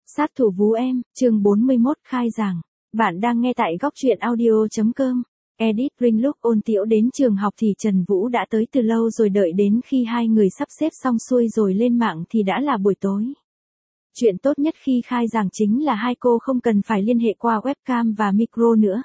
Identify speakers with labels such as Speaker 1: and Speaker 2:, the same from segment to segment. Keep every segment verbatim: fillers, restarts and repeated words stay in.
Speaker 1: Sát thủ Vú Em, chương bốn mươi mốt khai giảng. Bạn đang nghe tại góc truyện audio chấm com. Edit Ring lúc Ôn Tiễu đến trường học thì Trần Vũ đã tới từ lâu rồi, đợi đến khi hai người sắp xếp xong xuôi rồi lên mạng thì đã là buổi tối. Chuyện tốt nhất khi khai giảng chính là hai cô không cần phải liên hệ qua webcam và micro nữa.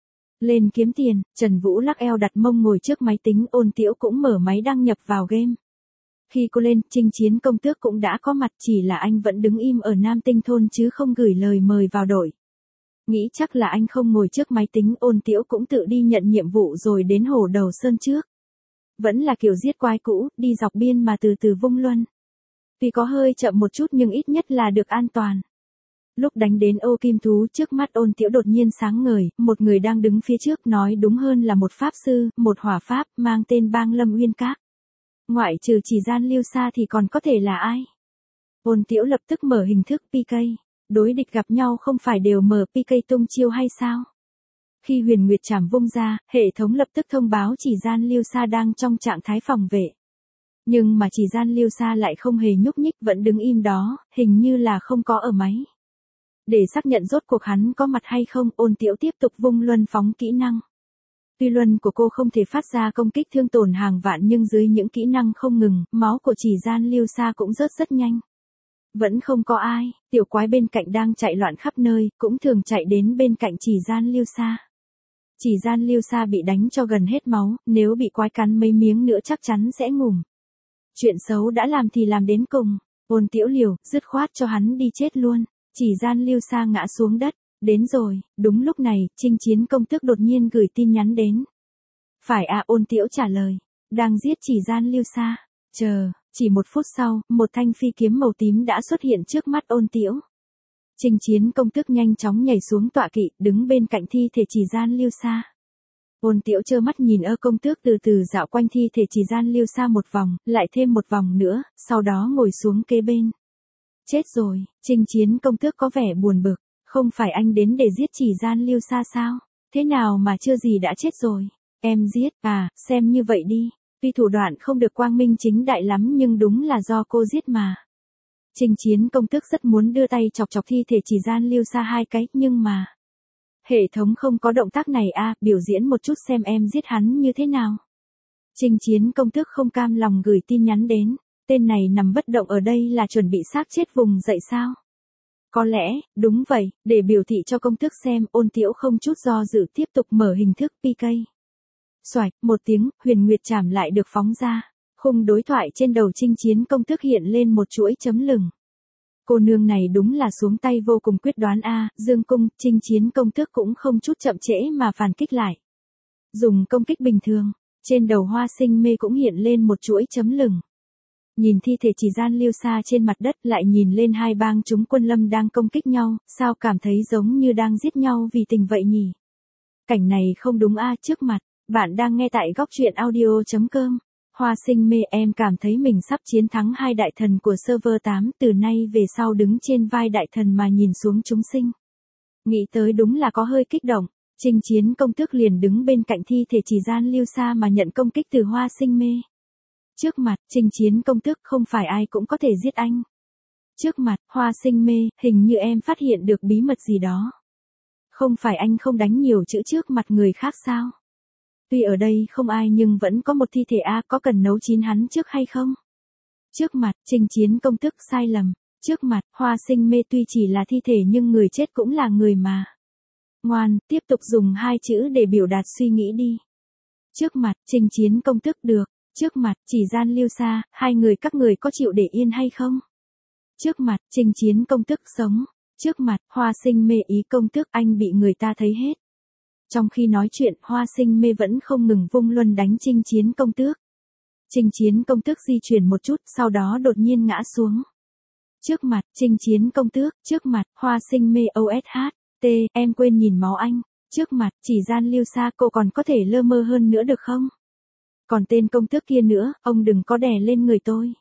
Speaker 1: Lên kiếm tiền, Trần Vũ lắc eo đặt mông ngồi trước máy tính, Ôn Tiễu cũng mở máy đăng nhập vào game. Khi cô lên, Chinh Chiến Công Tước cũng đã có mặt, chỉ là anh vẫn đứng im ở Nam Tinh Thôn chứ không gửi lời mời vào đội. Nghĩ chắc là anh không ngồi trước máy tính, Ôn Tiễu cũng tự đi nhận nhiệm vụ rồi đến Hồ Đầu Sơn trước. Vẫn là kiểu giết quái cũ, đi dọc biên mà từ từ vung luân. Tuy có hơi chậm một chút nhưng ít nhất là được an toàn. Lúc đánh đến ô kim thú trước mắt Ôn Tiễu đột nhiên sáng ngời, một người đang đứng phía trước, nói đúng hơn là một pháp sư, một hỏa pháp, mang tên Bang Lâm Uyên Các. Ngoại trừ Chỉ Gian Lưu Sa thì còn có thể là ai? Ôn Tiễu lập tức mở hình thức pê ca. Đối địch gặp nhau không phải đều mở pê ca tung chiêu hay sao? Khi Huyền Nguyệt Trảm vung ra, hệ thống lập tức thông báo Chỉ Gian Lưu Sa đang trong trạng thái phòng vệ. Nhưng mà Chỉ Gian Lưu Sa lại không hề nhúc nhích, vẫn đứng im đó, hình như là không có ở máy. Để xác nhận rốt cuộc hắn có mặt hay không, Ôn Tiễu tiếp tục vung luân phóng kỹ năng. Tuy luân của cô không thể phát ra công kích thương tổn hàng vạn nhưng dưới những kỹ năng không ngừng, máu của Chỉ Gian Lưu Sa cũng rớt rất nhanh. Vẫn không có ai, tiểu quái bên cạnh đang chạy loạn khắp nơi, cũng thường chạy đến bên cạnh Chỉ Gian Lưu Sa. Chỉ Gian Lưu Sa bị đánh cho gần hết máu, nếu bị quái cắn mấy miếng nữa chắc chắn sẽ ngủm. Chuyện xấu đã làm thì làm đến cùng, Ôn Tiễu liều, dứt khoát cho hắn đi chết luôn. Chỉ Gian Lưu Sa ngã xuống đất. Đến rồi, đúng lúc này, Chinh Chiến Công Tước đột nhiên gửi tin nhắn đến. Phải à, Ôn Tiễu trả lời. Đang giết Chỉ Gian Lưu Sa. Chờ, chỉ một phút sau, một thanh phi kiếm màu tím đã xuất hiện trước mắt Ôn Tiễu. Chinh Chiến Công Tước nhanh chóng nhảy xuống tọa kỵ, đứng bên cạnh thi thể Chỉ Gian Lưu Sa. Ôn Tiễu trơ mắt nhìn ơ Công Tước từ từ dạo quanh thi thể Chỉ Gian Lưu Sa một vòng, lại thêm một vòng nữa, sau đó ngồi xuống kế bên. Chết rồi, Chinh Chiến Công Tước có vẻ buồn bực. Không phải anh đến để giết Chỉ Gian Lưu Sa sao? Thế nào mà chưa gì đã chết rồi? Em giết, à, xem như vậy đi. Tuy thủ đoạn không được quang minh chính đại lắm nhưng đúng là do cô giết mà. Chinh Chiến Công Tước rất muốn đưa tay chọc chọc thi thể Chỉ Gian Lưu Sa hai cái, nhưng mà... Hệ thống không có động tác này à, biểu diễn một chút xem em giết hắn như thế nào. Chinh Chiến Công Tước không cam lòng gửi tin nhắn đến. Tên này nằm bất động ở đây là chuẩn bị xác chết vùng dậy sao? Có lẽ, đúng vậy, để biểu thị cho Công Tước xem, Ôn Tiễu không chút do dự tiếp tục mở hình thức pê ca. Xoạch, một tiếng, Huyền Nguyệt Trảm lại được phóng ra. Khung đối thoại trên đầu Chinh Chiến Công Tước hiện lên một chuỗi chấm lửng. Cô nương này đúng là xuống tay vô cùng quyết đoán a, dương cung, Chinh Chiến Công Tước cũng không chút chậm trễ mà phản kích lại. Dùng công kích bình thường, trên đầu Hoa Sinh Mê cũng hiện lên một chuỗi chấm lửng. Nhìn thi thể Chỉ Gian Lưu Sa trên mặt đất, lại nhìn lên hai bang chúng quân lâm đang công kích nhau, sao cảm thấy giống như đang giết nhau vì tình vậy nhỉ? Cảnh này không đúng a, trước mặt, bạn đang nghe tại góc truyện audio chấm com. Hoa Sinh Mê, em cảm thấy mình sắp chiến thắng hai đại thần của server tám, từ nay về sau đứng trên vai đại thần mà nhìn xuống chúng sinh. Nghĩ tới đúng là có hơi kích động, Chinh Chiến Công Tước liền đứng bên cạnh thi thể Chỉ Gian Lưu Sa mà nhận công kích từ Hoa Sinh Mê. Trước mặt, Chinh Chiến Công Tước không phải ai cũng có thể giết anh. Trước mặt, Hoa Sinh Mê, hình như em phát hiện được bí mật gì đó. Không phải anh không đánh nhiều chữ trước mặt người khác sao? Tuy ở đây không ai nhưng vẫn có một thi thể a, có cần nấu chín hắn trước hay không? Trước mặt, Chinh Chiến Công Tước sai lầm. Trước mặt, Hoa Sinh Mê tuy chỉ là thi thể nhưng người chết cũng là người mà. Ngoan, tiếp tục dùng hai chữ để biểu đạt suy nghĩ đi. Trước mặt, Chinh Chiến Công Tước được. Trước mặt, Chỉ Gian Lưu Sa, hai người các người có chịu để yên hay không? Trước mặt, Chinh Chiến Công Tước sống. Trước mặt, Hoa Sinh Mê, ý Công Tước anh bị người ta thấy hết. Trong khi nói chuyện, Hoa Sinh Mê vẫn không ngừng vung luân đánh Chinh Chiến Công Tước. Chinh Chiến Công Tước di chuyển một chút, sau đó đột nhiên ngã xuống. Trước mặt, Chinh Chiến Công Tước, trước mặt, Hoa Sinh Mê, ô ét hát, T, em quên nhìn máu anh. Trước mặt, Chỉ Gian Lưu Sa, cô còn có thể lơ mơ hơn nữa được không? Còn tên Công Tước kia nữa, ông đừng có đè lên người tôi.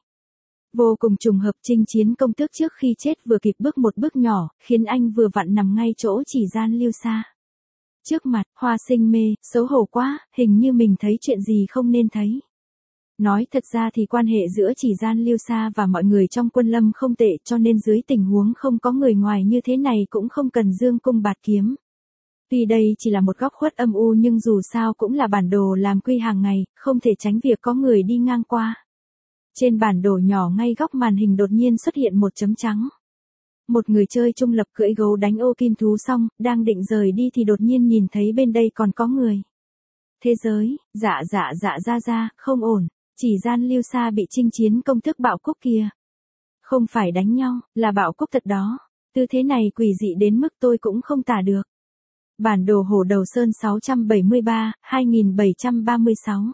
Speaker 1: Vô cùng trùng hợp, Chinh Chiến Công Tước trước khi chết vừa kịp bước một bước nhỏ, khiến anh vừa vặn nằm ngay chỗ Chỉ Gian Lưu Sa. Trước mặt, Hoa Sinh Mê, xấu hổ quá, hình như mình thấy chuyện gì không nên thấy. Nói thật ra thì quan hệ giữa Chỉ Gian Lưu Sa và mọi người trong quân lâm không tệ, cho nên dưới tình huống không có người ngoài như thế này cũng không cần dương cung bạt kiếm. Tuy đây chỉ là một góc khuất âm u nhưng dù sao cũng là bản đồ làm quy hàng ngày, không thể tránh việc có người đi ngang qua. Trên bản đồ nhỏ ngay góc màn hình đột nhiên xuất hiện một chấm trắng. Một người chơi trung lập cưỡi gấu đánh ô kim thú xong, đang định rời đi thì đột nhiên nhìn thấy bên đây còn có người. Thế giới, dạ dạ dạ ra ra, không ổn, Chỉ Gian Lưu Sa bị chinh chiến công thức bạo cúc kìa. Không phải đánh nhau, là bạo cúc thật đó. Tư thế này quỷ dị đến mức tôi cũng không tả được. Bản đồ Hổ Đầu Sơn sáu trăm bảy mươi ba, hai nghìn bảy trăm ba mươi sáu.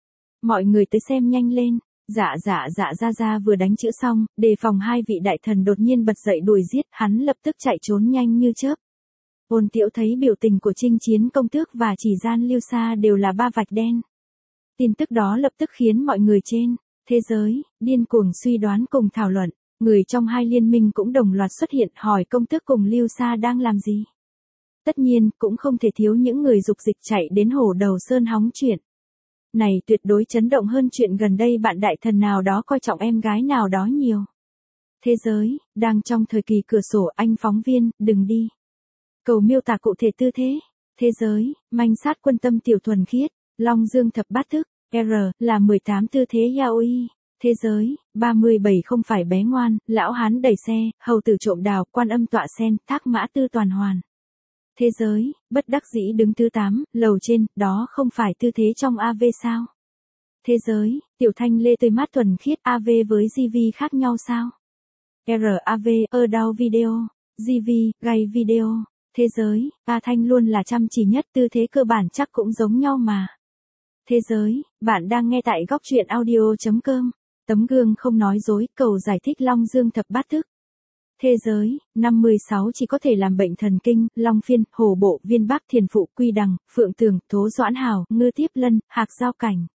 Speaker 1: Mọi người tới xem nhanh lên. Dạ dạ dạ ra ra vừa đánh chữ xong, đề phòng hai vị đại thần đột nhiên bật dậy đuổi giết, hắn lập tức chạy trốn nhanh như chớp. Ôn Tiễu thấy biểu tình của chinh chiến công tước và Chỉ Gian Lưu Sa đều là ba vạch đen. Tin tức đó lập tức khiến mọi người trên thế giới điên cuồng suy đoán cùng thảo luận. Người trong hai liên minh cũng đồng loạt xuất hiện hỏi công tước cùng Lưu Sa đang làm gì. Tất nhiên, cũng không thể thiếu những người dục dịch chạy đến Hổ Đầu Sơn hóng chuyện. Này tuyệt đối chấn động hơn chuyện gần đây bạn đại thần nào đó coi trọng em gái nào đó nhiều. Thế giới, đang trong thời kỳ cửa sổ anh phóng viên, đừng đi. Cầu miêu tả cụ thể tư thế. Thế giới, manh sát quân tâm tiểu thuần khiết, Long Dương thập bát thức, R, là mười tám tư thế yaoi. Thế giới, ba mươi bảy không phải bé ngoan, lão hán đẩy xe, hầu tử trộm đào, quan âm tọa sen, thác mã tư toàn hoàn. Thế giới, bất đắc dĩ đứng thứ tám, lầu trên, đó không phải tư thế trong a vê sao? Thế giới, tiểu thanh lê tươi mát thuần khiết a vê với giê vê khác nhau sao? rờ a vê, ở đau video, giê vê, gay video. Thế giới, A Thanh luôn là chăm chỉ nhất, tư thế cơ bản chắc cũng giống nhau mà. Thế giới, bạn đang nghe tại góc truyện audio chấm com. Tấm gương không nói dối, cầu giải thích Long Dương thập bát thức. Thế giới, năm mươi sáu chỉ có thể làm bệnh thần kinh, Long Phiên, Hổ Bộ, Viên Bắc, Thiền Phụ, Quy Đằng, Phượng Tường, Thố Doãn Hào, Ngư Tiếp Lân, Hạc Giao Cảnh.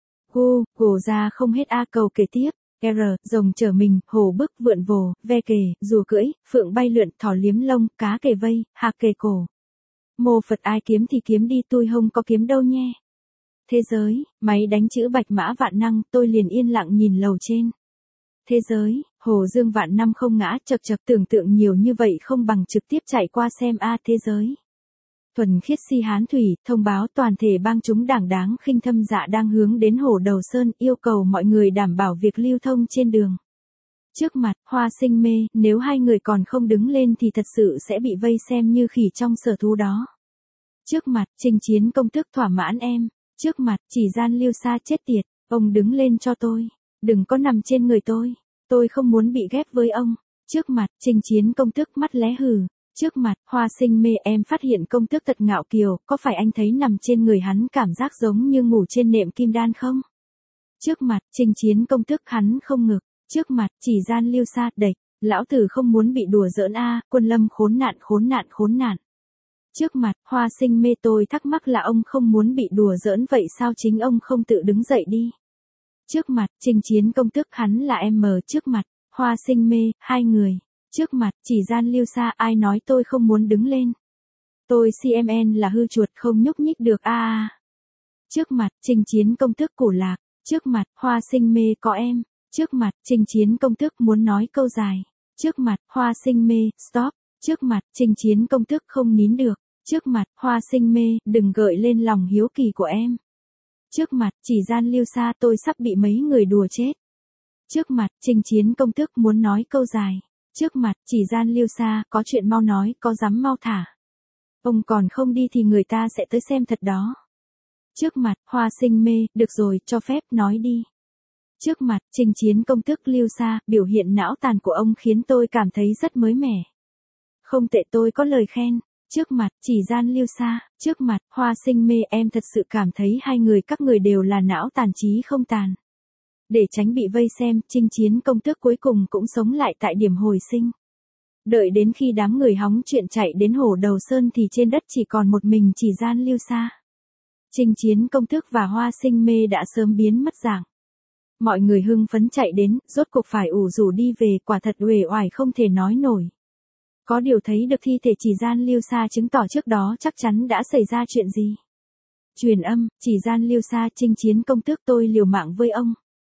Speaker 1: Gu, gồ ra không hết A cầu kể tiếp. R, rồng trở mình, hổ bức, vượn vồ, ve kề, rùa cưỡi, phượng bay lượn, thỏ liếm lông, cá kề vây, hạc kề cổ. Mô Phật ai kiếm thì kiếm đi, tôi không có kiếm đâu nhé. Thế giới, máy đánh chữ bạch mã vạn năng, tôi liền yên lặng nhìn lầu trên. Thế giới, Hồ Dương vạn năm không ngã, chật chật tưởng tượng nhiều như vậy không bằng trực tiếp chạy qua xem a. Thế giới. Thuần khiết si hán thủy, thông báo toàn thể bang chúng đảng đáng khinh thâm dạ đang hướng đến Hổ Đầu Sơn, yêu cầu mọi người đảm bảo việc lưu thông trên đường. Trước mặt, Hoa Sinh mê, nếu hai người còn không đứng lên thì thật sự sẽ bị vây xem như khỉ trong sở thú đó. Trước mặt, Trình Chiến công tước thỏa mãn em. Trước mặt, Chỉ Gian Lưu Sa chết tiệt, ông đứng lên cho tôi. Đừng có nằm trên người tôi. Tôi không muốn bị ghép với ông. Trước mặt, Trình Chiến công tước mắt lé hừ. Trước mặt, Hoa Sinh mê, em phát hiện công tước thật ngạo kiều, có phải anh thấy nằm trên người hắn cảm giác giống như ngủ trên nệm kim đan không? Trước mặt, Trình Chiến công tước hắn không ngực. Trước mặt, Chỉ Gian Lưu Sa, đẩy. Lão tử không muốn bị đùa giỡn a, quân lâm khốn nạn khốn nạn khốn nạn. Trước mặt, Hoa Sinh mê, tôi thắc mắc là ông không muốn bị đùa giỡn vậy sao chính ông không tự đứng dậy đi? Trước mặt, Trình Chiến công tước hắn là em mờ. Trước mặt, Hoa Sinh mê, hai người. Trước mặt, Chỉ Gian Lưu Sa, ai nói tôi không muốn đứng lên? Tôi xê em en là hư chuột không nhúc nhích được a à. Trước mặt, Trình Chiến công tước cổ lạc. Trước mặt, Hoa Sinh mê, có em. Trước mặt, Trình Chiến công tước muốn nói câu dài. Trước mặt, Hoa Sinh mê, stop. Trước mặt, Trình Chiến công tước không nín được. Trước mặt, Hoa Sinh mê, đừng gợi lên lòng hiếu kỳ của em. Trước mặt, Chỉ Gian Lưu Sa, tôi sắp bị mấy người đùa chết. Trước mặt, Trình Chiến công tước muốn nói câu dài. Trước mặt, Chỉ Gian Lưu Sa, có chuyện mau nói, có dám mau thả. Ông còn không đi thì người ta sẽ tới xem thật đó. Trước mặt, Hoa Sinh mê, được rồi, cho phép, nói đi. Trước mặt, Trình Chiến công tước Lưu Sa, biểu hiện não tàn của ông khiến tôi cảm thấy rất mới mẻ. Không tệ, tôi có lời khen. Trước mặt, Chỉ Gian Lưu Sa, trước mặt, Hoa Sinh mê, em thật sự cảm thấy hai người các người đều là não tàn trí không tàn. Để tránh bị vây xem, Trình Chiến công tước cuối cùng cũng sống lại tại điểm hồi sinh. Đợi đến khi đám người hóng chuyện chạy đến Hổ Đầu Sơn thì trên đất chỉ còn một mình Chỉ Gian Lưu Sa. Trình Chiến công tước và Hoa Sinh mê đã sớm biến mất dạng. Mọi người hưng phấn chạy đến, rốt cuộc phải ủ rủ đi về, quả thật uể oải không thể nói nổi. Có điều thấy được thi thể Chỉ Gian Lưu Sa chứng tỏ trước đó chắc chắn đã xảy ra chuyện gì. Truyền âm, Chỉ Gian Lưu Sa, Trình Chiến công tước, tôi liều mạng với ông.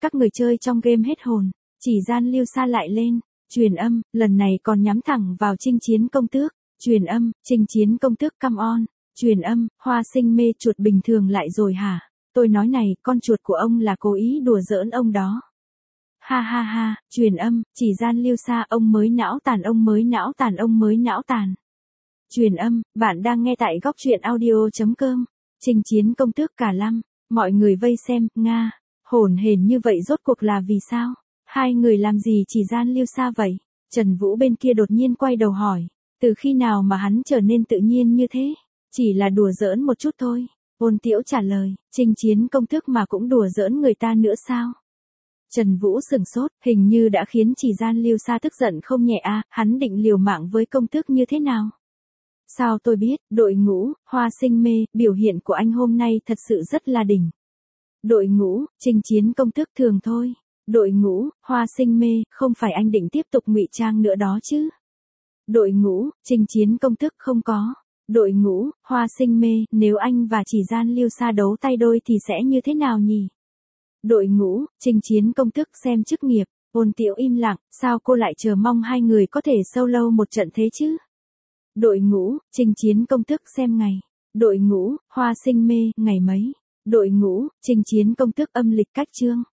Speaker 1: các người chơi trong game hết hồn, chỉ gian Lưu Sa lại lên, truyền âm, lần này còn nhắm thẳng vào Chinh Chiến công tước, truyền âm, Chinh Chiến công tước come on, truyền âm, Hoa Sinh mê chuột bình thường lại rồi hả? Tôi nói này, con chuột của ông là cố ý đùa giỡn ông đó. Ha ha ha, truyền âm, chỉ gian Lưu Sa ông mới não tàn ông mới não tàn ông mới não tàn. Truyền âm, bạn đang nghe tại góc truyện audio.com, Chinh Chiến công tước cả lăm, mọi người vây xem, Nga, hồn hển như vậy rốt cuộc là vì sao? Hai người làm gì chỉ gian Lưu Sa vậy? Trần Vũ bên kia đột nhiên quay đầu hỏi, từ khi nào mà hắn trở nên tự nhiên như thế? Chỉ là đùa giỡn một chút thôi. Ôn Tiễu trả lời, Chinh Chiến công tước mà cũng đùa giỡn người ta nữa sao? Trần Vũ sửng sốt, hình như đã khiến chỉ gian Lưu Sa tức giận không nhẹ à, hắn định liều mạng với công tước như thế nào? Sao tôi biết, đội ngũ, Hoa Sinh mê, biểu hiện của anh hôm nay thật sự rất là đỉnh. Đội ngũ, Chinh Chiến công tước thường thôi. Đội ngũ, Hoa Sinh mê, không phải anh định tiếp tục ngụy trang nữa đó chứ? Đội ngũ, Chinh Chiến công tước không có. Đội ngũ, Hoa Sinh mê, nếu anh và chỉ gian Lưu Sa đấu tay đôi thì sẽ như thế nào nhỉ? Đội ngũ, Chinh Chiến công tước xem chức nghiệp, Ôn Tiễu im lặng, sao cô lại chờ mong hai người có thể solo một trận thế chứ? Đội ngũ, Chinh Chiến công tước xem ngày. Đội ngũ, Hoa Sinh mê, ngày mấy? Đội ngũ, Chinh Chiến công tước âm lịch cách chương.